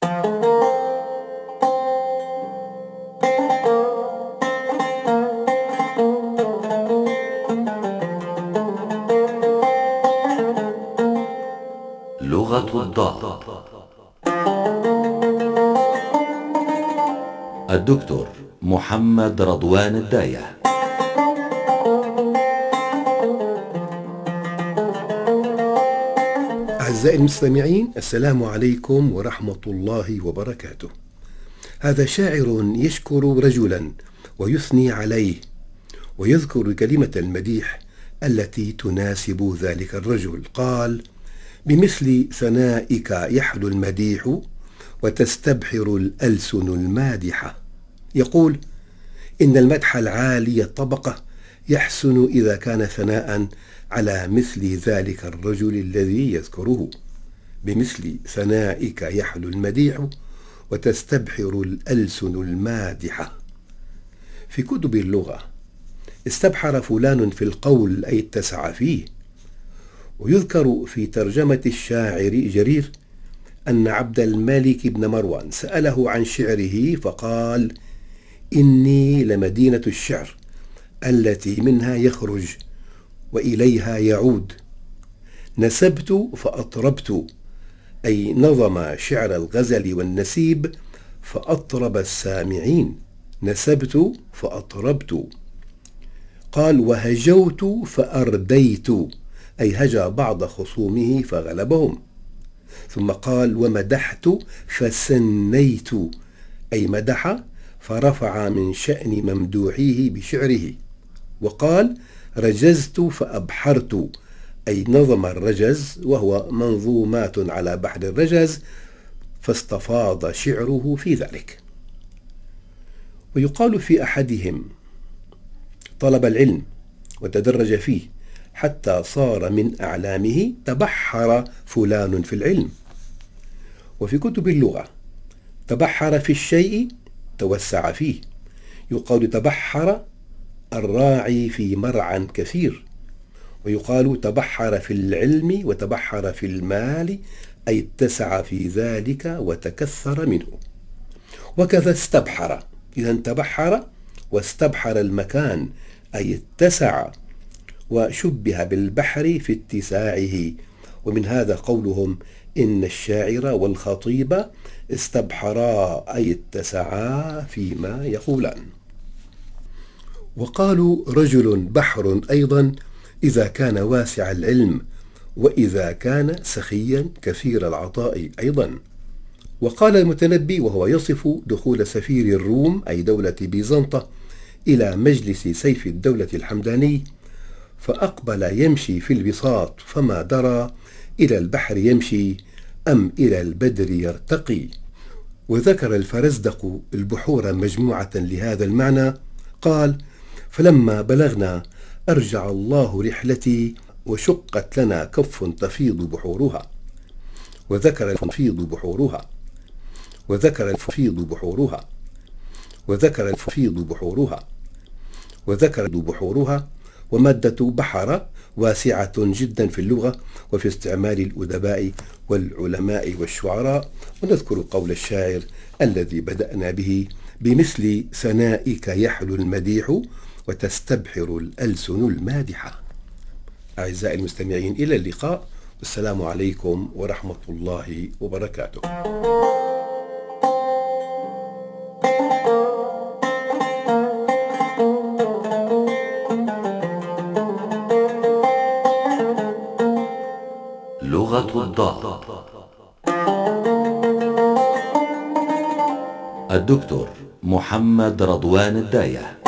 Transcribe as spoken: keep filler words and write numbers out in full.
لغة الضاد. الدكتور محمد رضوان الداية. أعزائي المستمعين، السلام عليكم ورحمة الله وبركاته. هذا شاعر يشكر رجلا ويثني عليه ويذكر كلمة المديح التي تناسب ذلك الرجل. قال: بمثل ثنائك يحلو المديح وتستبحر الألسن المادحة. يقول إن المدح العالي الطبقة يحسن إذا كان ثناء على مثل ذلك الرجل الذي يذكره. بمثل ثنائك يحلو المديح وتستبحر الألسن المادحة. في كتب اللغة استبحر فلان في القول أي اتسع فيه. ويذكر في ترجمة الشاعر جرير أن عبد الملك بن مروان سأله عن شعره فقال: إني لمدينة الشعر التي منها يخرج وإليها يعود. نسبت فأطربت، أي نظم شعر الغزل والنسيب فأطرب السامعين. نسبت فأطربت. قال: وهجوت فأرديت، أي هجا بعض خصومه فغلبهم. ثم قال: ومدحت فسنيت، أي مدح فرفع من شأن ممدوحيه بشعره. وقال: رجزت فأبحرت، أي نظم الرجز وهو منظومات على بحر الرجز فاستفاض شعره في ذلك. ويقال في أحدهم: طلب العلم وتدرج فيه حتى صار من أعلامه تبحر فلان في العلم. وفي كتب اللغة تبحر في الشيء توسع فيه. يقال تبحر الراعي في مرعى كثير. ويقال تبحر في العلم وتبحر في المال، أي اتسع في ذلك وتكثر منه. وكذا استبحر، إذا تبحر واستبحر المكان أي اتسع، وشبه بالبحر في اتساعه. ومن هذا قولهم: إن الشاعر والخطيب استبحرا، أي اتسعا فيما يقولان. وقالوا رجل بحر أيضا إذا كان واسع العلم وإذا كان سخيا كثير العطاء أيضا. وقال المتنبي وهو يصف دخول سفير الروم أي دولة بيزنطة إلى مجلس سيف الدولة الحمداني: فأقبل يمشي في البساط فما درى إلى البحر يمشي أم إلى البدر يرتقي. وذكر الفرزدق البحور مجموعة لهذا المعنى. قال: فلما بلغنا أرجع الله رحلتي وشقت لنا كف تفيض بحورها. وذكر الفيض بحورها وذكر الفيض بحورها وذكر الفيض بحورها وذكر بحورها. ومادة بحر واسعة جدا في اللغة وفي استعمال الأدباء والعلماء والشعراء. ونذكر قول الشاعر الذي بدأنا به: بمثل ثنائك يحلو المديح وتستبحر الألسن المادحة. أعزائي المستمعين، إلى اللقاء، والسلام عليكم ورحمة الله وبركاته. لغة الضاد. الدكتور محمد رضوان الداية.